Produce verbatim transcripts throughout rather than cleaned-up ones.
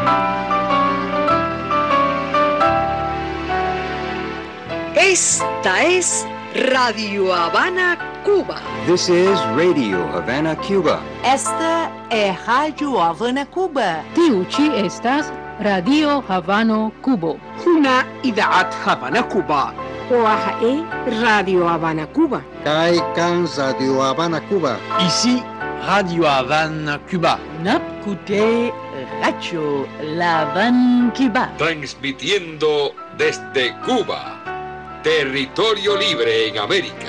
Esta es Radio Habana, Cuba. This is Radio Havana, Cuba. Esta é Rádio Havana, Cuba. Tiuchi estas Radio Havano, Cuba. هنا إذاعة هافانا كوبا. وهي راديو هافانا كوبا. Kai kan Radio Havana, Cuba. Ici, Radio Havana, Cuba. Napkute Radio La Habana, Cuba. Transmitiendo desde Cuba, territorio libre en América.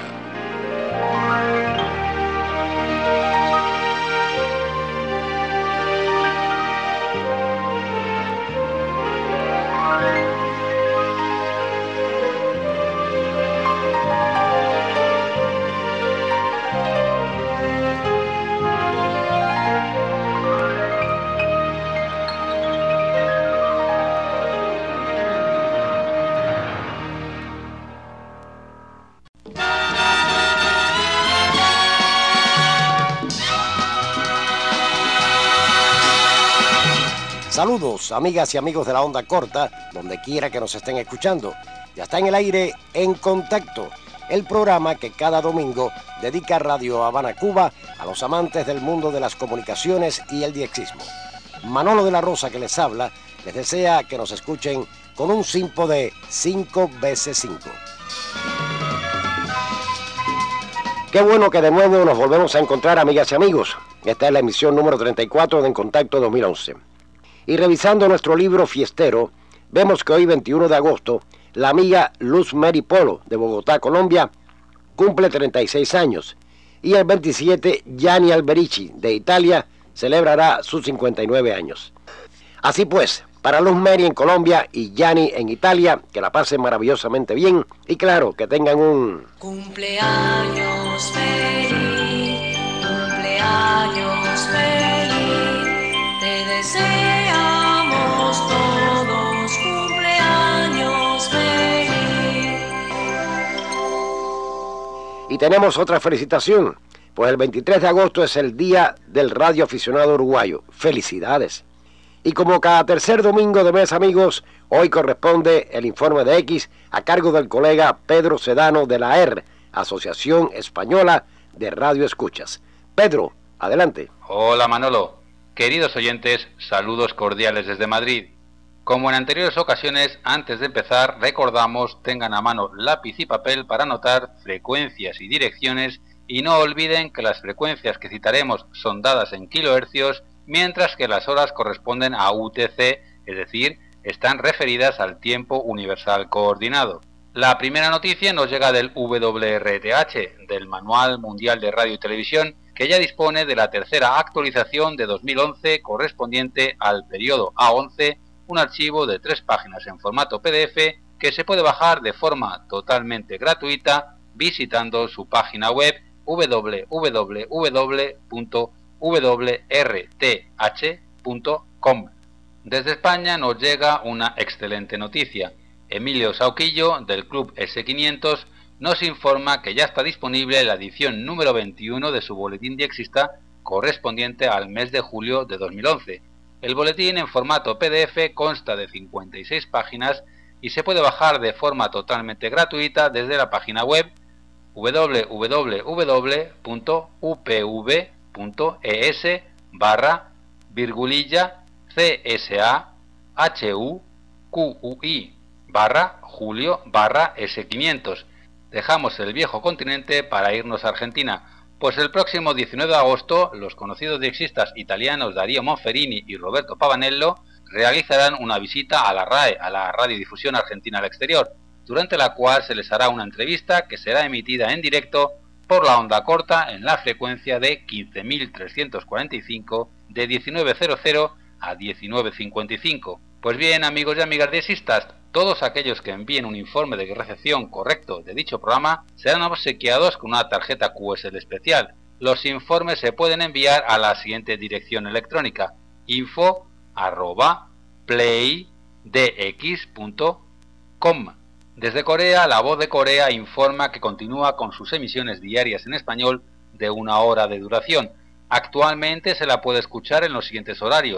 Saludos, amigas y amigos de la onda corta, donde quiera que nos estén escuchando. Ya está en el aire En Contacto, el programa que cada domingo dedica Radio Habana, Cuba, a los amantes del mundo de las comunicaciones y el diexismo. Manolo de la Rosa, que les habla, les desea que nos escuchen con un simpo de cinco veces cinco. Qué bueno que de nuevo nos volvemos a encontrar, amigas y amigos. Esta es la emisión número treinta y cuatro de En Contacto dos mil once. Y revisando nuestro libro fiestero, vemos que hoy, veintiuno de agosto, la amiga Luz Mary Polo, de Bogotá, Colombia, cumple treinta y seis años. Y el veintisiete, Gianni Alberici, de Italia, celebrará sus cincuenta y nueve años. Así pues, para Luz Mary en Colombia y Gianni en Italia, que la pasen maravillosamente bien y claro, que tengan un... Cumpleaños feliz, cumpleaños feliz, te deseamos todos cumpleaños feliz. Y tenemos otra felicitación, pues el veintitrés de agosto es el Día del Radio Aficionado Uruguayo. ¡Felicidades! Y como cada tercer domingo de mes, amigos, hoy corresponde el informe de X a cargo del colega Pedro Sedano de la E R, Asociación Española de Radio Escuchas. Pedro, adelante. Hola Manolo. Queridos oyentes, saludos cordiales desde Madrid. Como en anteriores ocasiones, antes de empezar, recordamos tengan a mano lápiz y papel para anotar frecuencias y direcciones y no olviden que las frecuencias que citaremos son dadas en kilohercios, mientras que las horas corresponden a U T C, es decir, están referidas al tiempo universal coordinado. La primera noticia nos llega del W R T H, del Manual Mundial de Radio y Televisión, que ya dispone de la tercera actualización de dos mil once correspondiente al periodo A once, un archivo de tres páginas en formato P D F que se puede bajar de forma totalmente gratuita visitando su página web w w w punto w r t h punto com. Desde España nos llega una excelente noticia. Emilio Sauquillo, del Club S quinientos, nos informa que ya está disponible la edición número veintiuno de su boletín diexista correspondiente al mes de julio de dos mil once. El boletín en formato P D F consta de cincuenta y seis páginas y se puede bajar de forma totalmente gratuita desde la página web w w w punto u p v punto e s barra virgulilla c s a h u q u i barra julio barra S quinientos. Dejamos el viejo continente para irnos a Argentina, pues el próximo diecinueve de agosto los conocidos diexistas italianos Darío Monferini y Roberto Pavanello realizarán una visita a la R A E, a la Radiodifusión Argentina al Exterior, durante la cual se les hará una entrevista que será emitida en directo por la onda corta en la frecuencia de quince mil trescientos cuarenta y cinco de diecinueve cero a diecinueve cincuenta y cinco. Pues bien, amigos y amigas diexistas, todos aquellos que envíen un informe de recepción correcto de dicho programa serán obsequiados con una tarjeta Q S L especial. Los informes se pueden enviar a la siguiente dirección electrónica: info arroba playdx punto com. Desde Corea, La Voz de Corea informa que continúa con sus emisiones diarias en español de una hora de duración. Actualmente se la puede escuchar en los siguientes horarios: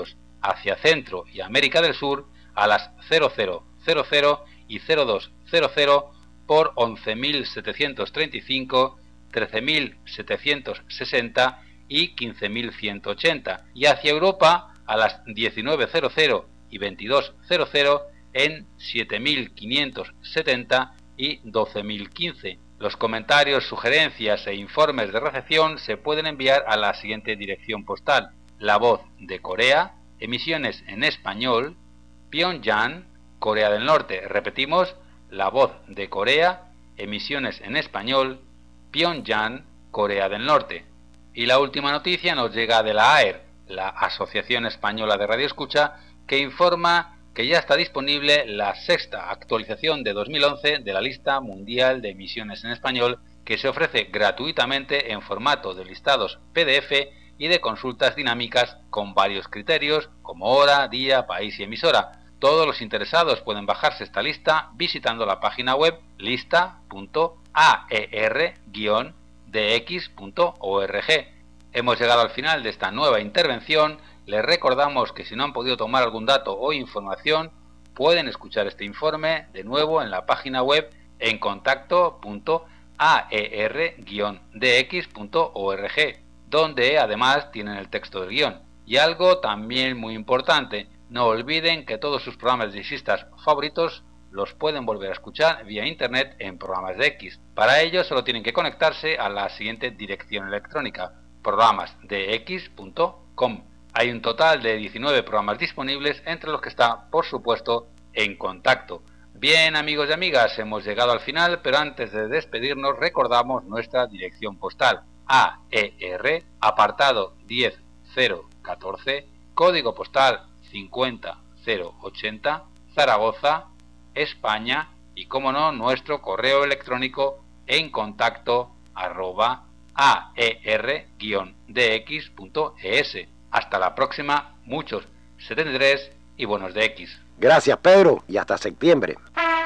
hacia Centro y América del Sur a las cero cero cero cero y cero dos cero cero por once mil setecientos treinta y cinco, trece mil setecientos sesenta y quince mil ciento ochenta, y hacia Europa a las diecinueve cero cero y veintidós cero cero en siete mil quinientos setenta y doce mil quince. Los comentarios, sugerencias e informes de recepción se pueden enviar a la siguiente dirección postal: La Voz de Corea, emisiones en español, Pyongyang, Corea del Norte. Repetimos, La Voz de Corea, emisiones en español, Pyongyang, Corea del Norte. Y la última noticia nos llega de la A E R, la Asociación Española de Radioescucha, que informa que ya está disponible la sexta actualización de dos mil once de la lista mundial de emisiones en español, que se ofrece gratuitamente en formato de listados P D F y de consultas dinámicas con varios criterios como hora, día, país y emisora. Todos los interesados pueden bajarse esta lista visitando la página web lista punto a e r guion d x punto org. Hemos llegado al final de esta nueva intervención. Les recordamos que si no han podido tomar algún dato o información, pueden escuchar este informe de nuevo en la página web en contacto punto a e r guion d x punto org, donde además tienen el texto del guión. Y algo también muy importante, no olviden que todos sus programas de jazzistas favoritos los pueden volver a escuchar vía internet en Programas de X. Para ello solo tienen que conectarse a la siguiente dirección electrónica: programas de x punto com. Hay un total de diecinueve programas disponibles, entre los que está, por supuesto, En Contacto. Bien, amigos y amigas, hemos llegado al final, pero antes de despedirnos recordamos nuestra dirección postal: A E R, apartado diez cero catorce, código postal cincuenta cero ochenta, Zaragoza, España, y como no, nuestro correo electrónico en contacto arroba a e r guion d x punto e s. Hasta la próxima, muchos setenta y tres y buenos de X. Gracias, Pedro, y hasta septiembre.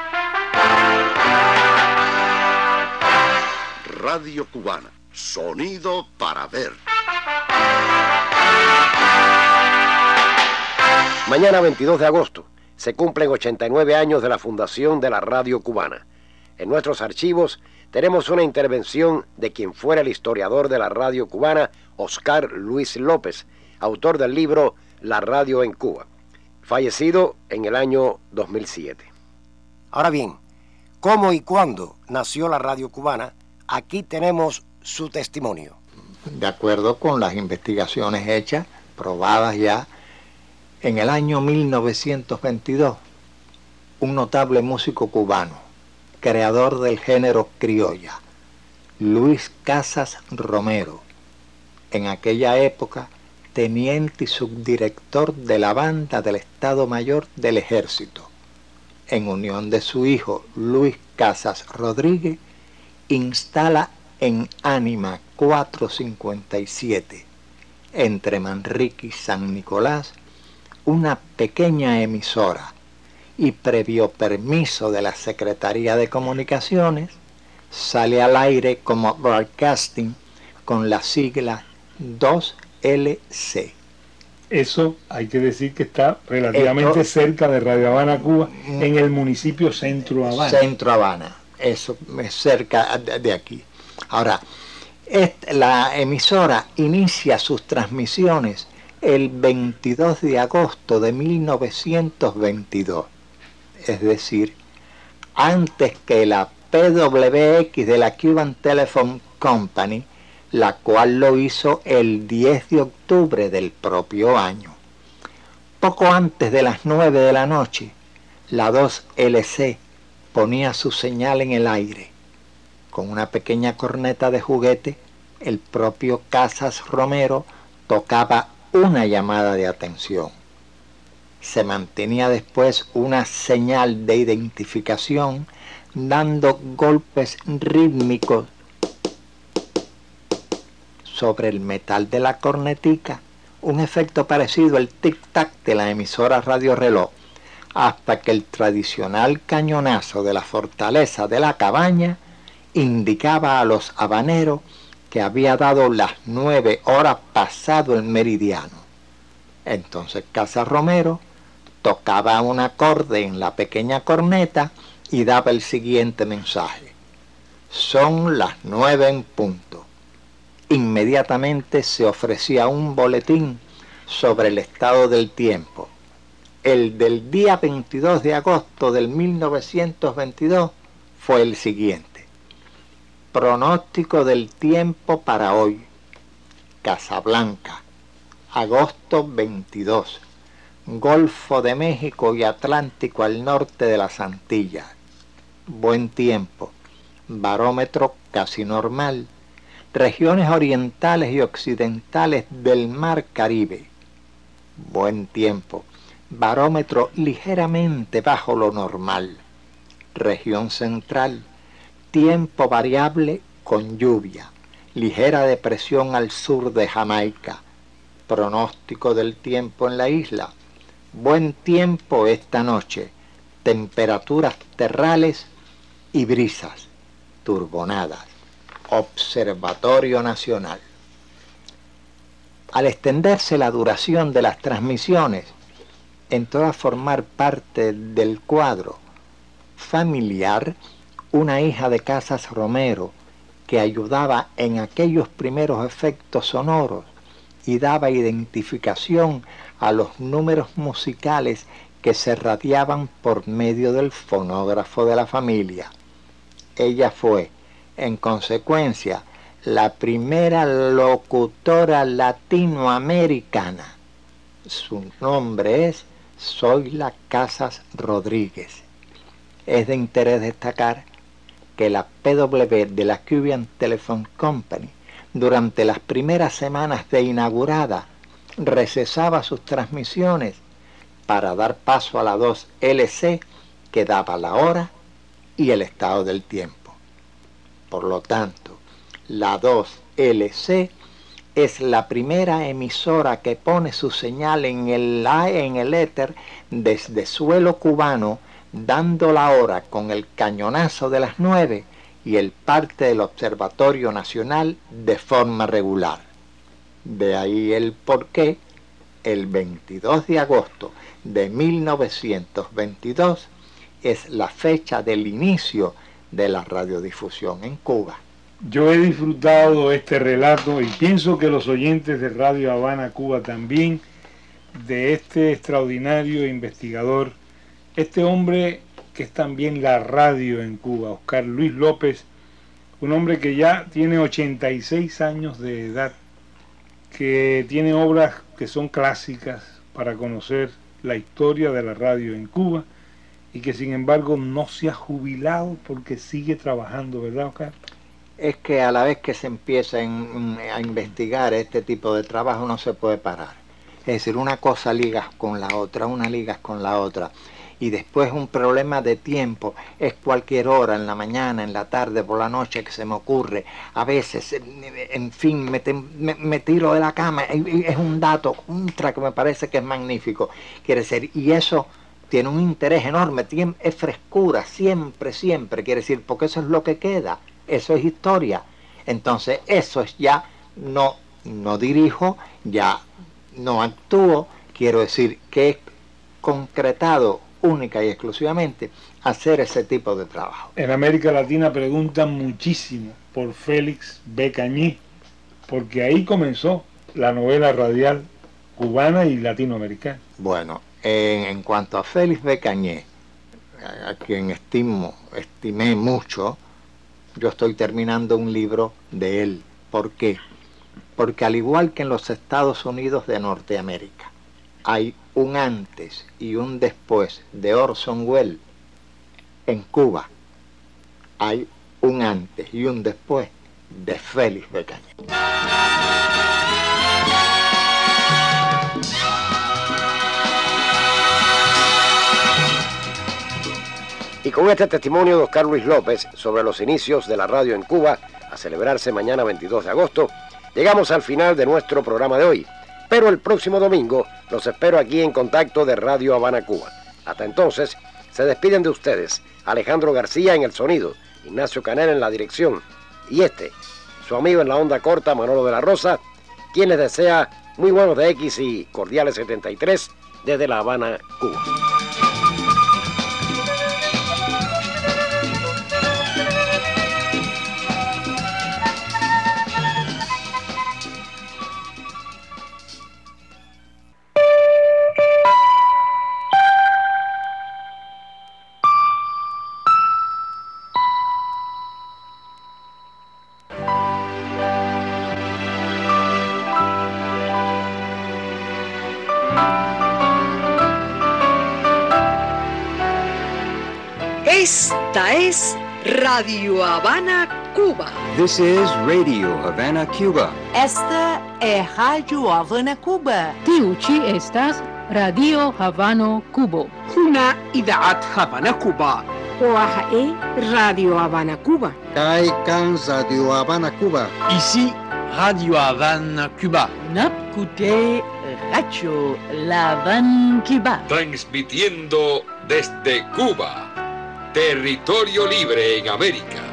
Radio Cubana, sonido para ver. Mañana, veintidós de agosto, se cumplen ochenta y nueve años de la fundación de la Radio Cubana. En nuestros archivos tenemos una intervención de quien fuera el historiador de la radio cubana, Oscar Luis López, autor del libro La Radio en Cuba, fallecido en el año dos mil siete. Ahora bien, ¿cómo y cuándo nació la radio cubana? Aquí tenemos su testimonio. De acuerdo con las investigaciones hechas, probadas ya, en el año mil novecientos veintidós, un notable músico cubano, creador del género criolla, Luis Casas Romero, en aquella época teniente y subdirector de la banda del Estado Mayor del Ejército, en unión de su hijo Luis Casas Rodríguez, instala en Ánima cuatrocientos cincuenta y siete, entre Manrique y San Nicolás, una pequeña emisora, y previo permiso de la Secretaría de Comunicaciones, sale al aire como broadcasting con la sigla dos L C. Eso hay que decir que está relativamente Esto, cerca de Radio Habana, Cuba, en el municipio Centro Habana. Centro Habana, eso es cerca de aquí. Ahora, esta, la emisora inicia sus transmisiones el veintidós de agosto de mil novecientos veintidós, es decir, antes que la P W X de la Cuban Telephone Company, la cual lo hizo el diez de octubre del propio año. Poco antes de las nueve de la noche, la dos L C ponía su señal en el aire. Con una pequeña corneta de juguete, el propio Casas Romero tocaba una llamada de atención. Se mantenía después una señal de identificación, dando golpes rítmicos sobre el metal de la cornetica, un efecto parecido al tic-tac de la emisora Radio Reloj, hasta que el tradicional cañonazo de la fortaleza de la cabaña indicaba a los habaneros que había dado las nueve horas pasado el meridiano. Entonces Casas Romero tocaba un acorde en la pequeña corneta y daba el siguiente mensaje: son las nueve en punto. Inmediatamente se ofrecía un boletín sobre el estado del tiempo. El del día veintidós de agosto del mil novecientos veintidós fue el siguiente: pronóstico del tiempo para hoy. Casablanca, agosto veintidós, Golfo de México y Atlántico al norte de las Antillas. Buen tiempo, barómetro casi normal. Regiones orientales y occidentales del Mar Caribe. Buen tiempo, barómetro ligeramente bajo lo normal. Región central, tiempo variable con lluvia. Ligera depresión al sur de Jamaica. Pronóstico del tiempo en la isla: buen tiempo esta noche, temperaturas terrales y brisas, turbonadas. Observatorio Nacional. Al extenderse la duración de las transmisiones, entró a formar parte del cuadro familiar una hija de Casas Romero, que ayudaba en aquellos primeros efectos sonoros y daba identificación a los números musicales que se radiaban por medio del fonógrafo de la familia. Ella fue, en consecuencia, la primera locutora latinoamericana. Su nombre es Zoila Casas Rodríguez. Es de interés destacar que la P W de la Cuban Telephone Company, durante las primeras semanas de inaugurada, recesaba sus transmisiones para dar paso a la dos L C, que daba la hora y el estado del tiempo. Por lo tanto, la dos L C es la primera emisora que pone su señal en el, en el éter desde suelo cubano, dando la hora con el cañonazo de las nueve y el parte del Observatorio Nacional de forma regular. De ahí el porqué, el veintidós de agosto de mil novecientos veintidós es la fecha del inicio de la radiodifusión en Cuba. Yo he disfrutado este relato y pienso que los oyentes de Radio Habana Cuba también, de este extraordinario investigador, este hombre que es también la radio en Cuba, Oscar Luis López, un hombre que ya tiene ochenta y seis años de edad, que tiene obras que son clásicas para conocer la historia de la radio en Cuba y que sin embargo no se ha jubilado porque sigue trabajando, ¿verdad, Oscar? Es que a la vez que se empieza en, a investigar este tipo de trabajo no se puede parar. Es decir, una cosa ligas con la otra, una ligas con la otra. Y después un problema de tiempo, es cualquier hora, en la mañana, en la tarde, por la noche que se me ocurre. A veces, en fin, me, me, me tiro de la cama, es un dato ultra que me parece que es magnífico. Quiere decir, y eso tiene un interés enorme, tiene, es frescura, siempre, siempre, quiere decir, porque eso es lo que queda, eso es historia. Entonces, eso es ya, no, no dirijo, ya no actúo, quiero decir que es concretado única y exclusivamente hacer ese tipo de trabajo. En América Latina preguntan muchísimo por Félix B. Cañé, porque ahí comenzó la novela radial cubana y latinoamericana. Bueno, en, en cuanto a Félix B. Cañé, a, a quien estimo, estimé mucho, yo estoy terminando un libro de él. ¿Por qué? Porque al igual que en los Estados Unidos de Norteamérica, hay un antes y un después de Orson Welles, en Cuba hay un antes y un después de Félix B. Cañé. Y con este testimonio de Oscar Luis López sobre los inicios de la radio en Cuba, a celebrarse mañana veintidós de agosto, llegamos al final de nuestro programa de hoy. Pero el próximo domingo los espero aquí en Contacto de Radio Habana Cuba. Hasta entonces, se despiden de ustedes Alejandro García en el sonido, Ignacio Canel en la dirección y este, su amigo en la onda corta, Manolo de la Rosa, quien les desea Muy buenos de X y cordiales setenta y tres desde La Habana, Cuba. Esta es Radio Habana, Cuba. This is Radio Havana, Cuba. Esta é Rádio Havana, Cuba. Tiuchi estas Radio Havano Cuba. هنا إذاعة هافانا كوبا. وراها إيه راديو هافانا كوبا. Kai Kan Radio Habana, Cuba. Ici, Radio Havana, Cuba. Napkute Radio La Habana, Cuba. Transmitiendo desde Cuba, territorio libre en América.